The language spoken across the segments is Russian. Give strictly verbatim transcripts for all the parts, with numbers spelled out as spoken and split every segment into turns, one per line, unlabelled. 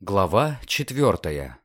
Глава четвертая.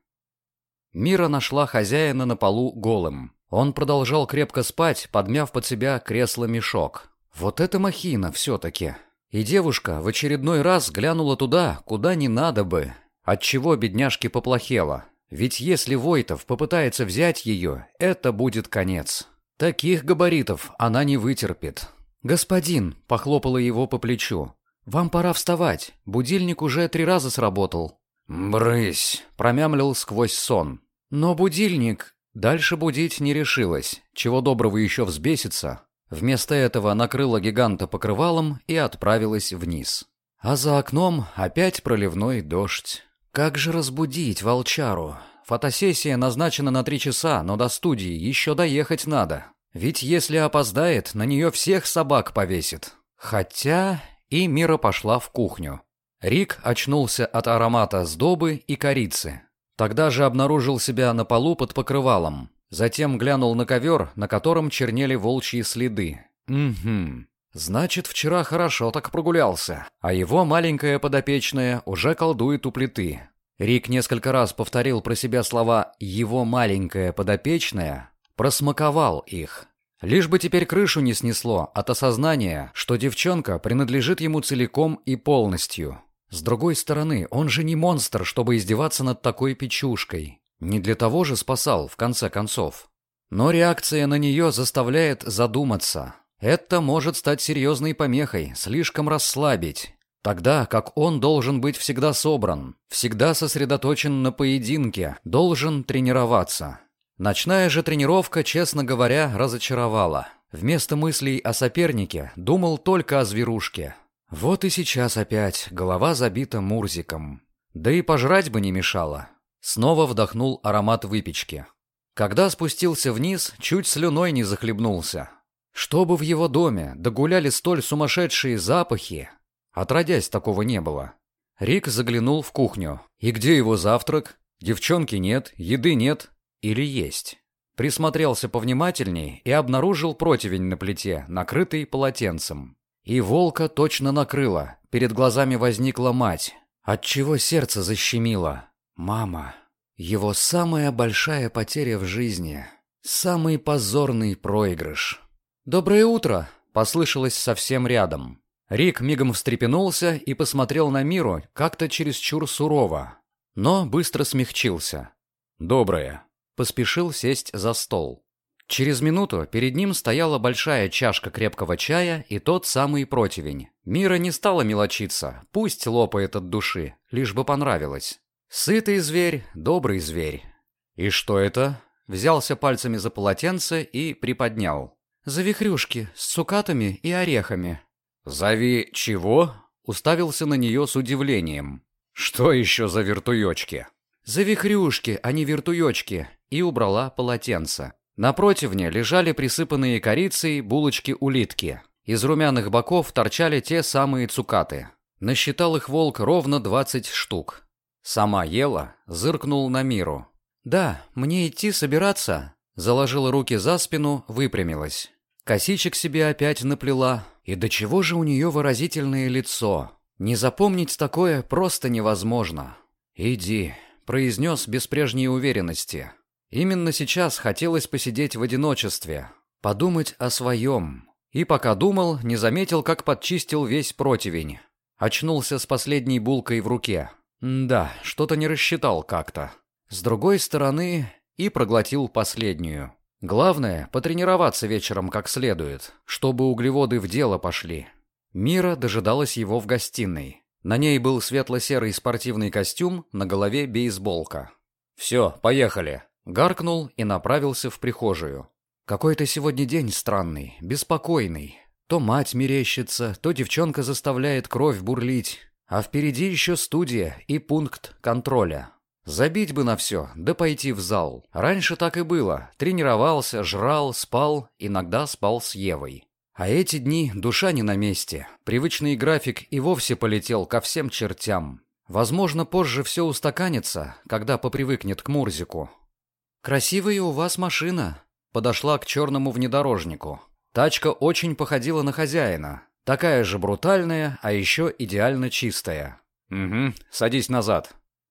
Мира нашла хозяина на полу голым. Он продолжал крепко спать, подмяв под себя кресло-мешок. Вот это махина все-таки. И девушка в очередной раз глянула туда, куда не надо бы. Отчего бедняжке поплохело. Ведь если Войтов попытается взять ее, это будет конец. Таких габаритов она не вытерпит. «Господин», — похлопала его по плечу, — «вам пора вставать. Будильник уже три раза сработал».
«Брысь!» —
промямлил сквозь сон. Но будильник... Дальше будить не решилась, чего доброго еще взбесится. Вместо этого накрыла гиганта покрывалом и отправилась вниз. А за окном опять проливной дождь. Как же разбудить волчару? Фотосессия назначена на три часа, но до студии еще доехать надо. Ведь если опоздает, на нее всех собак повесит. Хотя... И Мира пошла в кухню. Рик очнулся от аромата сдобы и корицы. Тогда же обнаружил себя на полу под покрывалом. Затем глянул на ковер, на котором чернели волчьи следы. Угу. Значит, вчера хорошо так прогулялся. А его маленькая подопечная уже колдует у плиты. Рик несколько раз повторил про себя слова «его маленькая подопечная», просмаковал их. Лишь бы теперь крышу не снесло от осознания, что девчонка принадлежит ему целиком и полностью. С другой стороны, он же не монстр, чтобы издеваться над такой печушкой. Не для того же спасал, в конце концов. Но реакция на нее заставляет задуматься. Это может стать серьезной помехой, слишком расслабить. Тогда как он должен быть всегда собран, всегда сосредоточен на поединке, должен тренироваться. Ночная же тренировка, честно говоря, разочаровала. Вместо мыслей о сопернике думал только о зверушке. Вот и сейчас опять голова забита мурзиком. Да и пожрать бы не мешало. Снова вдохнул аромат выпечки. Когда спустился вниз, чуть слюной не захлебнулся. Чтобы в его доме догуляли столь сумасшедшие запахи, отродясь такого не было. Рик заглянул в кухню. И где его завтрак? Девчонки нет, еды нет. Или есть? Присмотрелся повнимательней и обнаружил противень на плите, накрытый полотенцем. И волка точно накрыло. Перед глазами возникла мать. Отчего сердце защемило. Мама. Его самая большая потеря в жизни. Самый позорный проигрыш. «Доброе утро!» — послышалось совсем рядом. Рик мигом встрепенулся и посмотрел на Миру как-то чересчур сурово. Но быстро смягчился. «Доброе!» — поспешил сесть за стол. Через минуту перед ним стояла большая чашка крепкого чая и тот самый противень. Мира не стала мелочиться, пусть лопает от души, лишь бы понравилось. Сытый зверь, добрый зверь. «И что это?» Взялся пальцами за полотенце и приподнял. «Завихрюшки с цукатами и орехами». «Зови чего?» Уставился на нее с удивлением. «Что еще за вертуечки?» «Завихрюшки, а не вертуечки», и убрала полотенце. На противне лежали присыпанные корицей булочки-улитки. Из румяных боков торчали те самые цукаты. Насчитал их волк ровно двадцать штук. Сама ела, зыркнул на Миру. «Да, мне идти собираться?» Заложила руки за спину, выпрямилась. Косичек себе опять наплела. И до чего же у нее выразительное лицо? Не запомнить такое просто невозможно. «Иди», — произнес без прежней уверенности. Именно сейчас хотелось посидеть в одиночестве, подумать о своем. И пока думал, не заметил, как подчистил весь противень. Очнулся с последней булкой в руке. Да, что-то не рассчитал как-то. С другой стороны, и проглотил последнюю. Главное, потренироваться вечером как следует, чтобы углеводы в дело пошли. Мира дожидалась его в гостиной. На ней был светло-серый спортивный костюм, на голове бейсболка. «Все, поехали!» Гаркнул и направился в прихожую. Какой-то сегодня день странный, беспокойный. То мать мерещится, то девчонка заставляет кровь бурлить. А впереди еще студия и пункт контроля. Забить бы на все, да пойти в зал. Раньше так и было. Тренировался, жрал, спал, иногда спал с Евой. А эти дни душа не на месте. Привычный график и вовсе полетел ко всем чертям. Возможно, позже все устаканится, когда попривыкнет к Мурзику. «Красивая у вас машина», — подошла к черному внедорожнику. Тачка очень походила на хозяина. Такая же брутальная, а еще идеально чистая. «Угу, садись назад».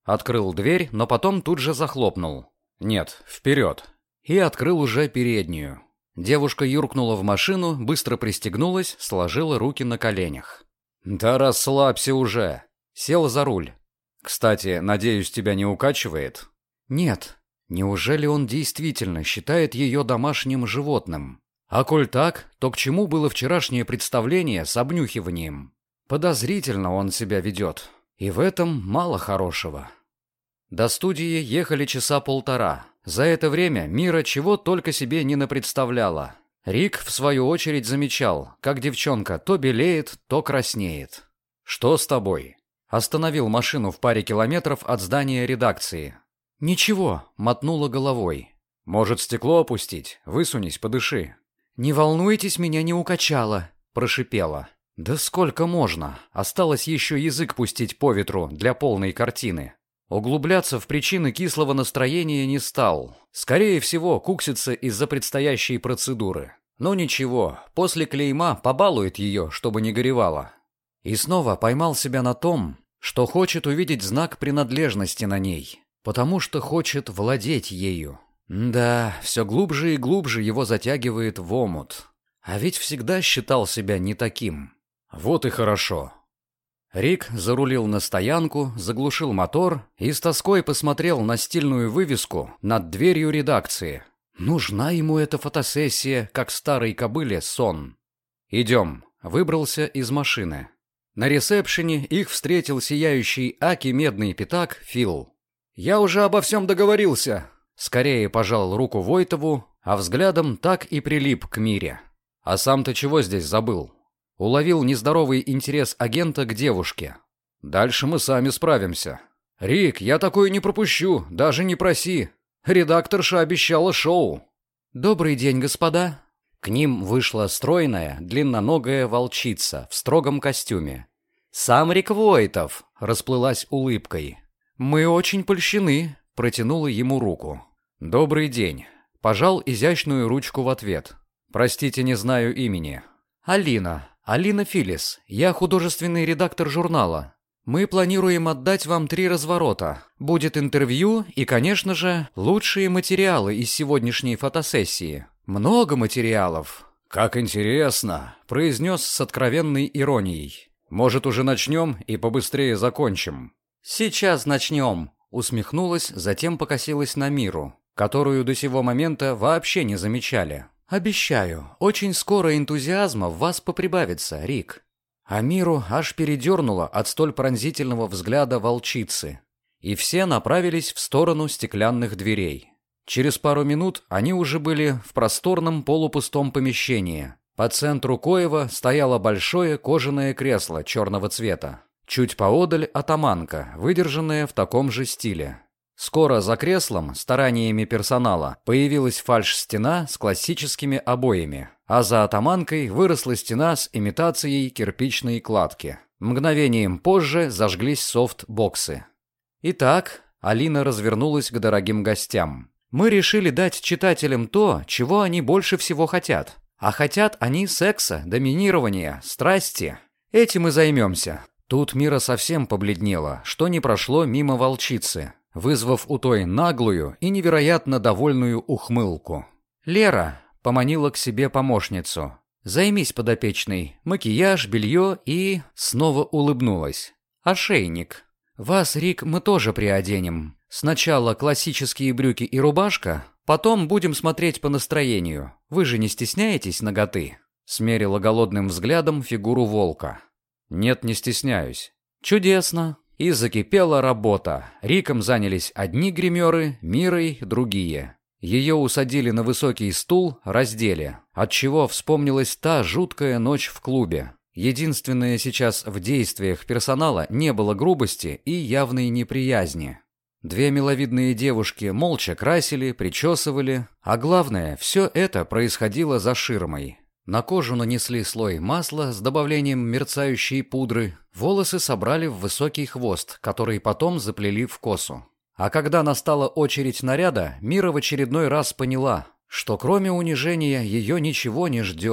Открыл дверь, но потом тут же захлопнул. Нет, вперед. И открыл уже переднюю. Девушка юркнула в машину, быстро пристегнулась, сложила руки на коленях. «Да расслабься уже!» Сел за руль. «Кстати, надеюсь, тебя не укачивает?» «Нет. Неужели он действительно считает ее домашним животным? А коль так, то к чему было вчерашнее представление с обнюхиванием? Подозрительно он себя ведет. И в этом мало хорошего». До студии ехали часа полтора. За это время Мира чего только себе не напредставляла. Рик, в свою очередь, замечал, как девчонка то белеет, то краснеет. «Что с тобой?» Остановил машину в паре километров от здания редакции. «Ничего», — мотнула головой. «Может, стекло опустить? Высунись, подыши». «Не волнуйтесь, меня не укачало», — прошипела. «Да сколько можно? Осталось еще язык пустить по ветру для полной картины». Углубляться в причины кислого настроения не стал. Скорее всего, куксится из-за предстоящей процедуры. Но ничего, после клейма побалует ее, чтобы не горевала. И снова поймал себя на том, что хочет увидеть знак принадлежности на ней, потому что хочет владеть ею. Да, все глубже и глубже его затягивает в омут. А ведь всегда считал себя не таким. Вот и хорошо. Рик зарулил на стоянку, заглушил мотор и с тоской посмотрел на стильную вывеску над дверью редакции. Нужна ему эта фотосессия, как старой кобыле сон. «Идем», — выбрался из машины. На ресепшене их встретил сияющий аки медный пятак Фил. «Я уже обо всем договорился», — скорее пожал руку Войтову, а взглядом так и прилип к Мире. «А сам-то чего здесь забыл?» Уловил нездоровый интерес агента к девушке. «Дальше мы сами справимся». «Рик, я такое не пропущу, даже не проси. Редакторша обещала шоу». «Добрый день, господа». К ним вышла стройная, длинноногая волчица в строгом костюме. «Сам Рик Войтов», — расплылась улыбкой. «Мы очень польщены», — протянула ему руку. «Добрый день». Пожал изящную ручку в ответ. «Простите, не знаю имени». «Алина. Алина Филис. Я художественный редактор журнала. Мы планируем отдать вам три разворота. Будет интервью и, конечно же, лучшие материалы из сегодняшней фотосессии. Много материалов». «Как интересно», — произнес с откровенной иронией. «Может, уже начнем и побыстрее закончим?» «Сейчас начнем», — усмехнулась, затем покосилась на Миру, которую до сего момента вообще не замечали. «Обещаю, очень скоро энтузиазма в вас поприбавится, Рик». А Миру аж передернуло от столь пронзительного взгляда волчицы. И все направились в сторону стеклянных дверей. Через пару минут они уже были в просторном полупустом помещении. По центру коего стояло большое кожаное кресло черного цвета. Чуть поодаль атаманка, выдержанная в таком же стиле. Скоро за креслом, стараниями персонала, появилась фальш-стена с классическими обоями, а за атаманкой выросла стена с имитацией кирпичной кладки. Мгновением позже зажглись софт-боксы. Итак, Алина развернулась к дорогим гостям. «Мы решили дать читателям то, чего они больше всего хотят. А хотят они секса, доминирования, страсти. Этим и займемся». Тут Мира совсем побледнела, что не прошло мимо волчицы, вызвав у той наглую и невероятно довольную ухмылку. «Лера», — поманила к себе помощницу, — «займись подопечной, макияж, белье и...» Снова улыбнулась. «Ошейник. Вас, Рик, мы тоже приоденем. Сначала классические брюки и рубашка, потом будем смотреть по настроению. Вы же не стесняетесь наготы?» Смерила голодным взглядом фигуру волка. «Нет, не стесняюсь». «Чудесно». И закипела работа. Риком занялись одни гримеры, Мирой — другие. Ее усадили на высокий стул, раздели, отчего вспомнилась та жуткая ночь в клубе. Единственное, сейчас в действиях персонала не было грубости и явной неприязни. Две миловидные девушки молча красили, причесывали, а главное, все это происходило за ширмой. На кожу нанесли слой масла с добавлением мерцающей пудры, волосы собрали в высокий хвост, который потом заплели в косу. А когда настала очередь наряда, Мира в очередной раз поняла, что кроме унижения ее ничего не ждет.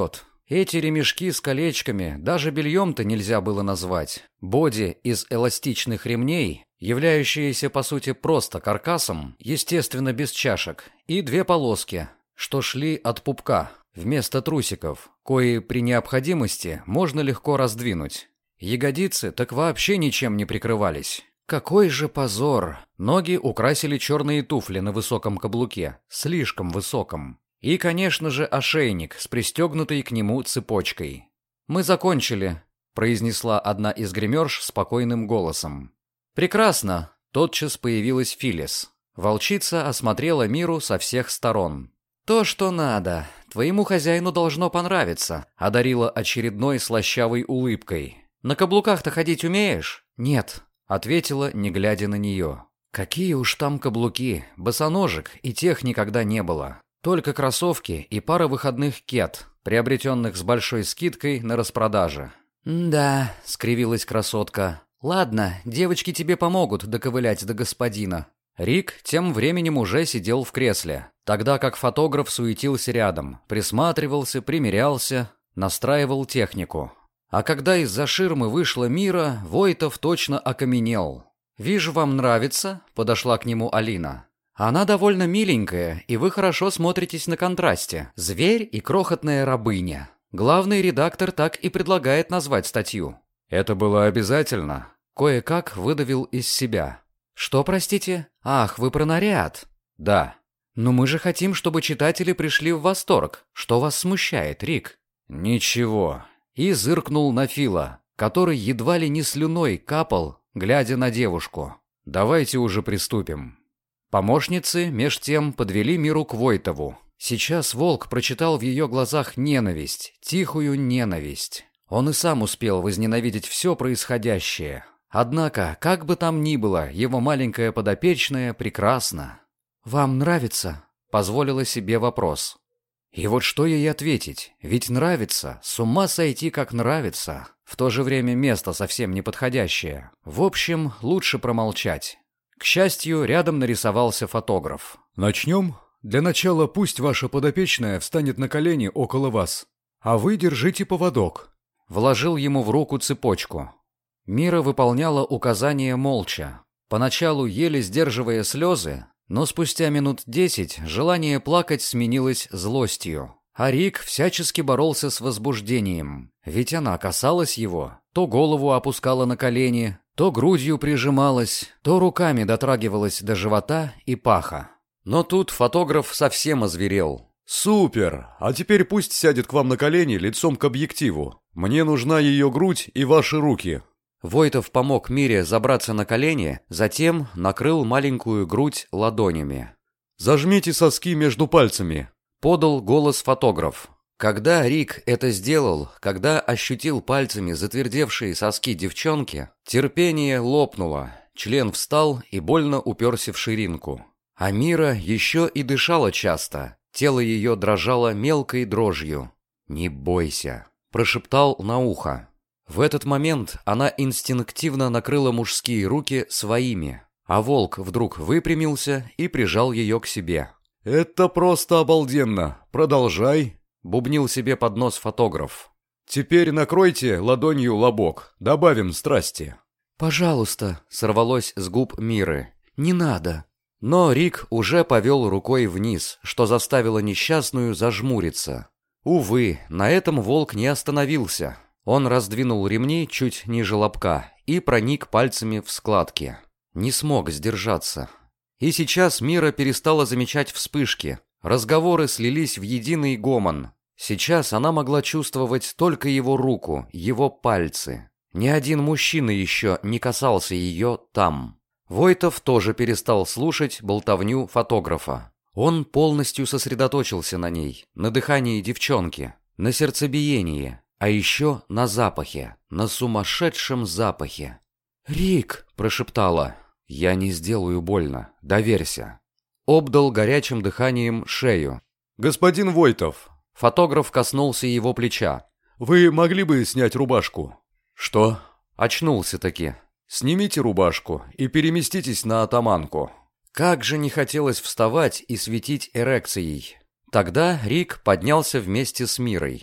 Эти ремешки с колечками даже бельем-то нельзя было назвать. Боди из эластичных ремней, являющиеся по сути просто каркасом, естественно без чашек, и две полоски, что шли от пупка, вместо трусиков, кои при необходимости можно легко раздвинуть. Ягодицы так вообще ничем не прикрывались. Какой же позор! Ноги украсили черные туфли на высоком каблуке, слишком высоком. И, конечно же, ошейник с пристегнутой к нему цепочкой. «Мы закончили», — произнесла одна из гримерш спокойным голосом. «Прекрасно!» — тотчас появилась Филлис. Волчица осмотрела Миру со всех сторон. «То, что надо. Твоему хозяину должно понравиться», — одарила очередной слащавой улыбкой. «На каблуках-то ходить умеешь?» «Нет», — ответила, не глядя на нее. «Какие уж там каблуки, босоножек и тех никогда не было. Только кроссовки и пара выходных кет, приобретенных с большой скидкой на распродаже». «Да», — скривилась красотка. «Ладно, девочки тебе помогут доковылять до господина». Рик тем временем уже сидел в кресле, тогда как фотограф суетился рядом, присматривался, примерялся, настраивал технику. А когда из-за ширмы вышла Мира, Войтов точно окаменел. «Вижу, вам нравится», — подошла к нему Алина. «Она довольно миленькая, и вы хорошо смотритесь на контрасте. Зверь и крохотная рабыня. Главный редактор так и предлагает назвать статью».
«Это было обязательно?»
Кое-как выдавил из себя. «Что, простите? Ах, вы про наряд?»
«Да».
«Но мы же хотим, чтобы читатели пришли в восторг. Что вас смущает, Рик?»
«Ничего».
И зыркнул на Фила, который едва ли не слюной капал, глядя на девушку.
«Давайте уже приступим».
Помощницы, меж тем, подвели Миру к Войтову. Сейчас волк прочитал в ее глазах ненависть, тихую ненависть. Он и сам успел возненавидеть все происходящее. Однако, как бы там ни было, его маленькая подопечная прекрасна. «Вам нравится?» — позволила себе вопрос. И вот что ей ответить? Ведь нравится, с ума сойти как нравится. В то же время место совсем неподходящее. В общем, лучше промолчать. К счастью, рядом нарисовался фотограф.
«Начнем? Для начала пусть ваша подопечная встанет на колени около вас, а вы держите поводок».
Вложил ему в руку цепочку. Мира выполняла указания молча, поначалу еле сдерживая слезы, но спустя минут десять желание плакать сменилось злостью. А Рик всячески боролся с возбуждением, ведь она касалась его, то голову опускала на колени, то грудью прижималась, то руками дотрагивалась до живота и паха. Но тут фотограф совсем озверел.
«Супер! А теперь пусть сядет к вам на колени лицом к объективу. Мне нужна ее грудь и ваши руки».
Войтов помог Мире забраться на колени, затем накрыл маленькую грудь ладонями.
«Зажмите соски между пальцами», —
подал голос фотограф. Когда Рик это сделал, когда ощутил пальцами затвердевшие соски девчонки, терпение лопнуло, член встал и больно уперся в ширинку. А Мира еще и дышала часто, тело ее дрожало мелкой дрожью. «Не бойся», — прошептал на ухо. В этот момент она инстинктивно накрыла мужские руки своими, а волк вдруг выпрямился и прижал ее к себе.
«Это просто обалденно! Продолжай!» —
бубнил себе под нос фотограф.
«Теперь накройте ладонью лобок, добавим страсти».
«Пожалуйста», — сорвалось с губ Миры, — «не надо». Но Рик уже повел рукой вниз, что заставило несчастную зажмуриться. Увы, на этом волк не остановился. Он раздвинул ремни чуть ниже лобка и проник пальцами в складки. Не смог сдержаться. И сейчас Мира перестала замечать вспышки. Разговоры слились в единый гомон. Сейчас она могла чувствовать только его руку, его пальцы. Ни один мужчина еще не касался ее там. Войтов тоже перестал слушать болтовню фотографа. Он полностью сосредоточился на ней, на дыхании девчонки, на сердцебиении. А еще на запахе, на сумасшедшем запахе. «Рик!» – прошептала. «Я не сделаю больно, доверься». Обдал горячим дыханием шею.
«Господин Войтов!»
Фотограф коснулся его плеча.
«Вы могли бы снять рубашку?»
«Что?» Очнулся-таки.
«Снимите рубашку и переместитесь на атаманку».
Как же не хотелось вставать и светить эрекцией. Тогда Рик поднялся вместе с Мирой.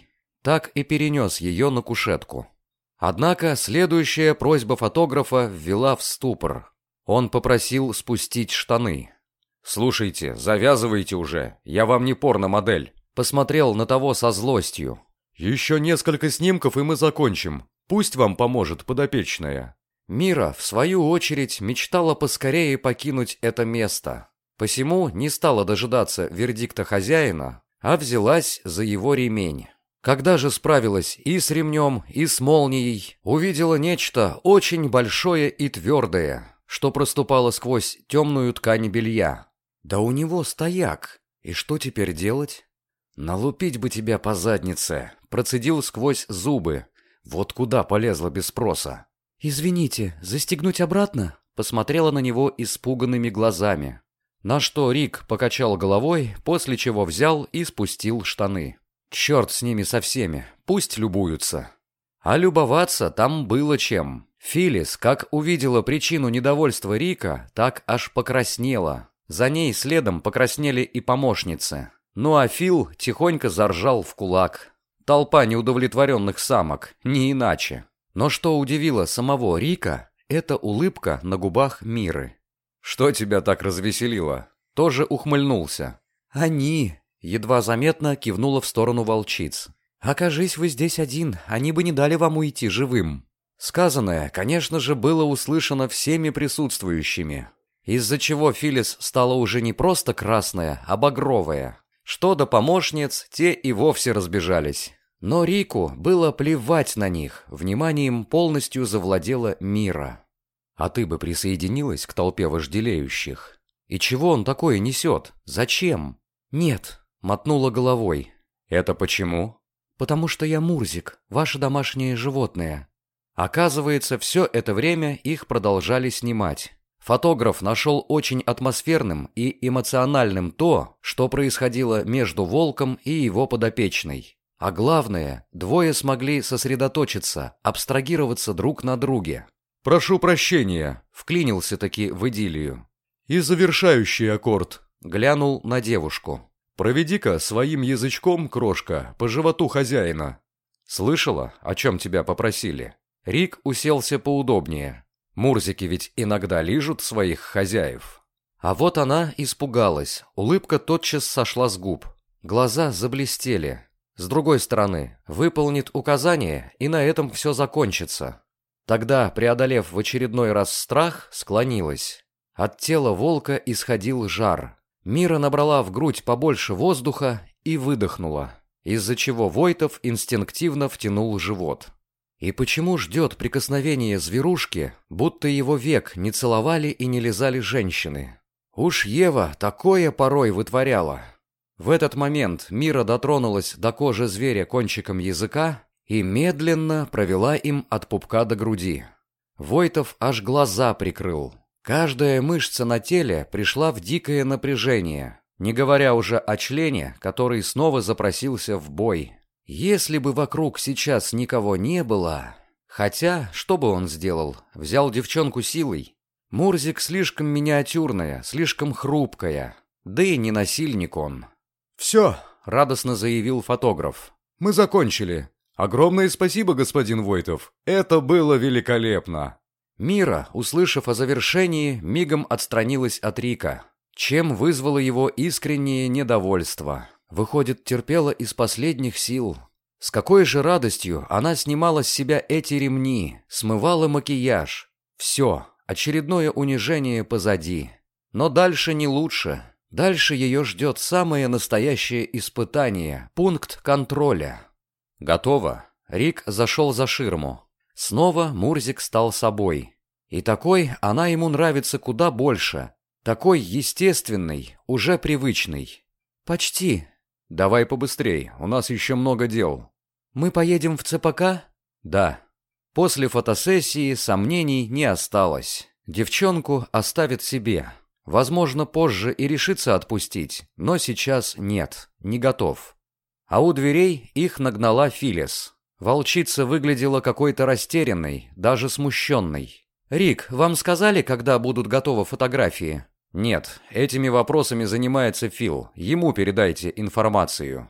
так и перенес ее на кушетку. Однако следующая просьба фотографа ввела в ступор. Он попросил спустить штаны. «Слушайте, завязывайте уже, я вам не порно-модель», посмотрел на того со злостью.
«Еще несколько снимков, и мы закончим. Пусть вам поможет подопечная».
Мира, в свою очередь, мечтала поскорее покинуть это место. Посему не стала дожидаться вердикта хозяина, а взялась за его ремень. Когда же справилась и с ремнем, и с молнией, увидела нечто очень большое и твердое, что проступало сквозь темную ткань белья. Да у него стояк. И что теперь делать? «Налупить бы тебя по заднице», процедил сквозь зубы. Вот куда полезла без спроса. «Извините, застегнуть обратно?» Посмотрела на него испуганными глазами. На что Рик покачал головой, после чего взял и спустил штаны. Черт с ними со всеми, пусть любуются. А любоваться там было чем. Филлис, как увидела причину недовольства Рика, так аж покраснела. За ней следом покраснели и помощницы. Ну а Фил тихонько заржал в кулак. Толпа неудовлетворенных самок, не иначе. Но что удивило самого Рика, это улыбка на губах Миры. «Что тебя так развеселило?» Тоже ухмыльнулся. «Они!» Едва заметно кивнула в сторону волчиц. «Окажись вы здесь один, они бы не дали вам уйти живым». Сказанное, конечно же, было услышано всеми присутствующими, из-за чего Филлис стала уже не просто красная, а багровая. Что до помощниц, те и вовсе разбежались. Но Рику было плевать на них, вниманием полностью завладела Мира. «А ты бы присоединилась к толпе вожделеющих? И чего он такое несет? Зачем?» «Нет», — мотнула головой. «Это почему?» «Потому что я Мурзик, ваше домашнее животное». Оказывается, все это время их продолжали снимать. Фотограф нашел очень атмосферным и эмоциональным то, что происходило между волком и его подопечной. А главное, двое смогли сосредоточиться, абстрагироваться друг на друге.
«Прошу прощения», —
вклинился-таки в идиллию.
«И завершающий аккорд».
Глянул на девушку.
«Проведи-ка своим язычком, крошка, по животу хозяина».
«Слышала, о чем тебя попросили?» Рик уселся поудобнее. Мурзики ведь иногда лижут своих хозяев. А вот она испугалась, улыбка тотчас сошла с губ. Глаза заблестели. С другой стороны, выполнит указание, и на этом все закончится. Тогда, преодолев в очередной раз страх, склонилась. От тела волка исходил жар. Мира набрала в грудь побольше воздуха и выдохнула, из-за чего Войтов инстинктивно втянул живот. И почему ждет прикосновения зверушки, будто его век не целовали и не лизали женщины? Уж Ева такое порой вытворяла. В этот момент Мира дотронулась до кожи зверя кончиком языка и медленно провела им от пупка до груди. Войтов аж глаза прикрыл. Каждая мышца на теле пришла в дикое напряжение, не говоря уже о члене, который снова запросился в бой. Если бы вокруг сейчас никого не было... Хотя, что бы он сделал? Взял девчонку силой? Мурзик слишком миниатюрная, слишком хрупкая. Да и не насильник он.
«Все»,
— радостно заявил фотограф.
«Мы закончили. Огромное спасибо, господин Войтов. Это было великолепно».
Мира, услышав о завершении, мигом отстранилась от Рика, чем вызвало его искреннее недовольство. Выходит, терпела из последних сил. С какой же радостью она снимала с себя эти ремни, смывала макияж. Все, очередное унижение позади. Но дальше не лучше. Дальше ее ждет самое настоящее испытание, пункт контроля. Готово. Рик зашел за ширму. Снова Мурзик стал собой. И такой она ему нравится куда больше. Такой естественный, уже привычный. «Почти». «Давай побыстрей, у нас еще много дел». «Мы поедем в ЦПК?» «Да». После фотосессии сомнений не осталось. Девчонку оставит себе. Возможно, позже и решится отпустить, но сейчас нет, не готов. А у дверей их нагнала Филлис. Волчица выглядела какой-то растерянной, даже смущенной. «Рик, вам сказали, когда будут готовы фотографии?» «Нет, этими вопросами занимается Фил. Ему передайте информацию».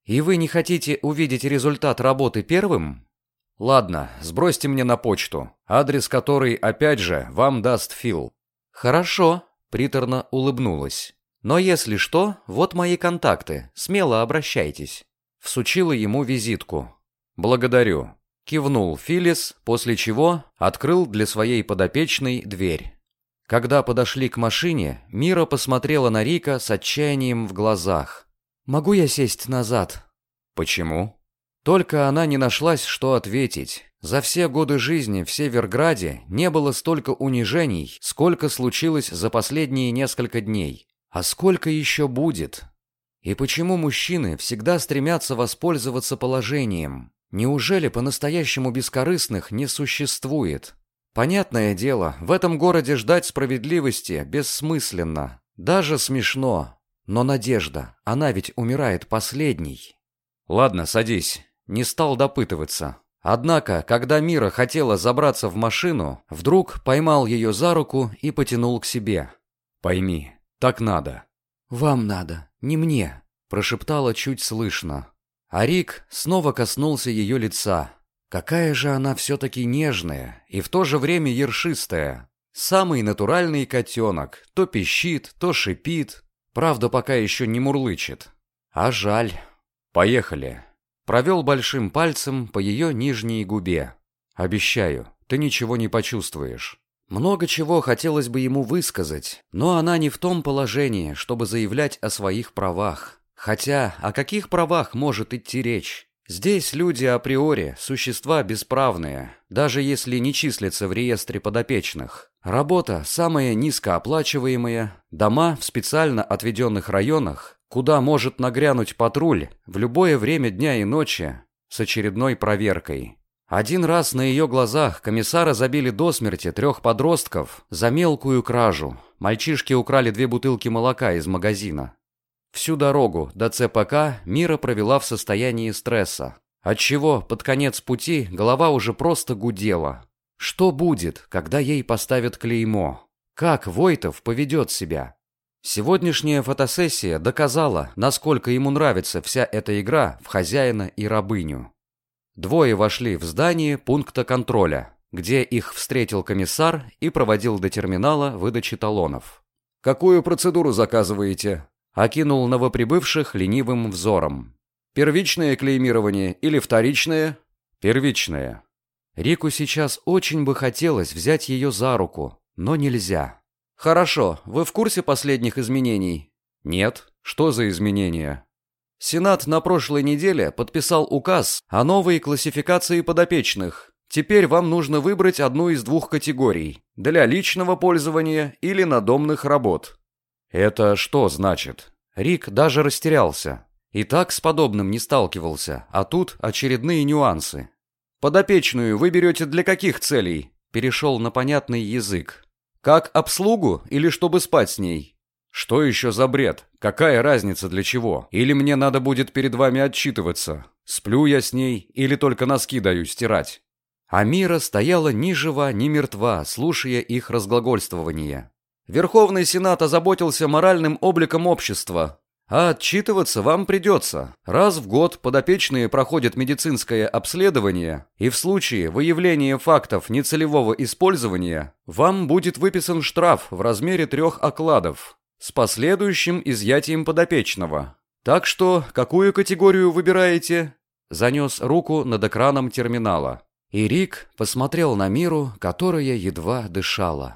И вы не хотите увидеть результат работы первым? Ладно, сбросьте мне на почту, адрес которой, опять же, вам даст Фил. Хорошо, приторно улыбнулась. Но если что, вот мои контакты, смело обращайтесь. Всучила ему визитку. Благодарю. Кивнул Филлис, после чего открыл для своей подопечной дверь. Когда подошли к машине, Мира посмотрела на Рика с отчаянием в глазах. «Могу я сесть назад?» «Почему?» Только она не нашлась, что ответить. За все годы жизни в Северграде не было столько унижений, сколько случилось за последние несколько дней. А сколько еще будет? И почему мужчины всегда стремятся воспользоваться положением? Неужели по-настоящему бескорыстных не существует? Понятное дело, в этом городе ждать справедливости бессмысленно, даже смешно. Но Надежда, она ведь умирает последней. Ладно, садись. Не стал допытываться. Однако, когда Мира хотела забраться в машину, вдруг поймал ее за руку и потянул к себе. «Пойми, так надо». «Вам надо, не мне», – прошептала чуть слышно. А Рик снова коснулся ее лица. Какая же она все-таки нежная и в то же время ершистая. Самый натуральный котенок, то пищит, то шипит. Правда, пока еще не мурлычет. А жаль. «Поехали». Провел большим пальцем по ее нижней губе. «Обещаю, ты ничего не почувствуешь». Много чего хотелось бы ему высказать, но она не в том положении, чтобы заявлять о своих правах. Хотя о каких правах может идти речь? Здесь люди априори существа бесправные, даже если не числятся в реестре подопечных. Работа самая низкооплачиваемая, дома в специально отведенных районах, куда может нагрянуть патруль в любое время дня и ночи с очередной проверкой. Один раз на ее глазах комиссара забили до смерти трех подростков за мелкую кражу. Мальчишки украли две бутылки молока из магазина. Всю дорогу до ЦПК Мира провела в состоянии стресса, отчего под конец пути голова уже просто гудела. Что будет, когда ей поставят клеймо? Как Войтов поведет себя? Сегодняшняя фотосессия доказала, насколько ему нравится вся эта игра в хозяина и рабыню. Двое вошли в здание пункта контроля, где их встретил комиссар и проводил до терминала выдачи талонов. «Какую процедуру заказываете?» Окинул новоприбывших ленивым взором. «Первичное клеймирование или вторичное?» «Первичное». Рику сейчас очень бы хотелось взять ее за руку, но нельзя. «Хорошо, вы в курсе последних изменений?» «Нет. Что за изменения?» Сенат на прошлой неделе подписал указ о новой классификации подопечных. Теперь вам нужно выбрать одну из двух категорий – для личного пользования или надомных работ. Это что значит? Рик даже растерялся. И так с подобным не сталкивался, а тут очередные нюансы. Подопечную вы берете для каких целей? Перешел на понятный язык. Как обслугу или чтобы спать с ней? Что еще за бред? Какая разница для чего? Или мне надо будет перед вами отчитываться? Сплю я с ней или только носки даю стирать? А Мира стояла ни жива, ни мертва, слушая их разглагольствование. Верховный Сенат озаботился моральным обликом общества, а отчитываться вам придется. Раз в год подопечные проходят медицинское обследование, и в случае выявления фактов нецелевого использования вам будет выписан штраф в размере трех окладов с последующим изъятием подопечного. Так что, какую категорию выбираете? Занес руку над экраном терминала. И Рик посмотрел на Миру, которая едва дышала.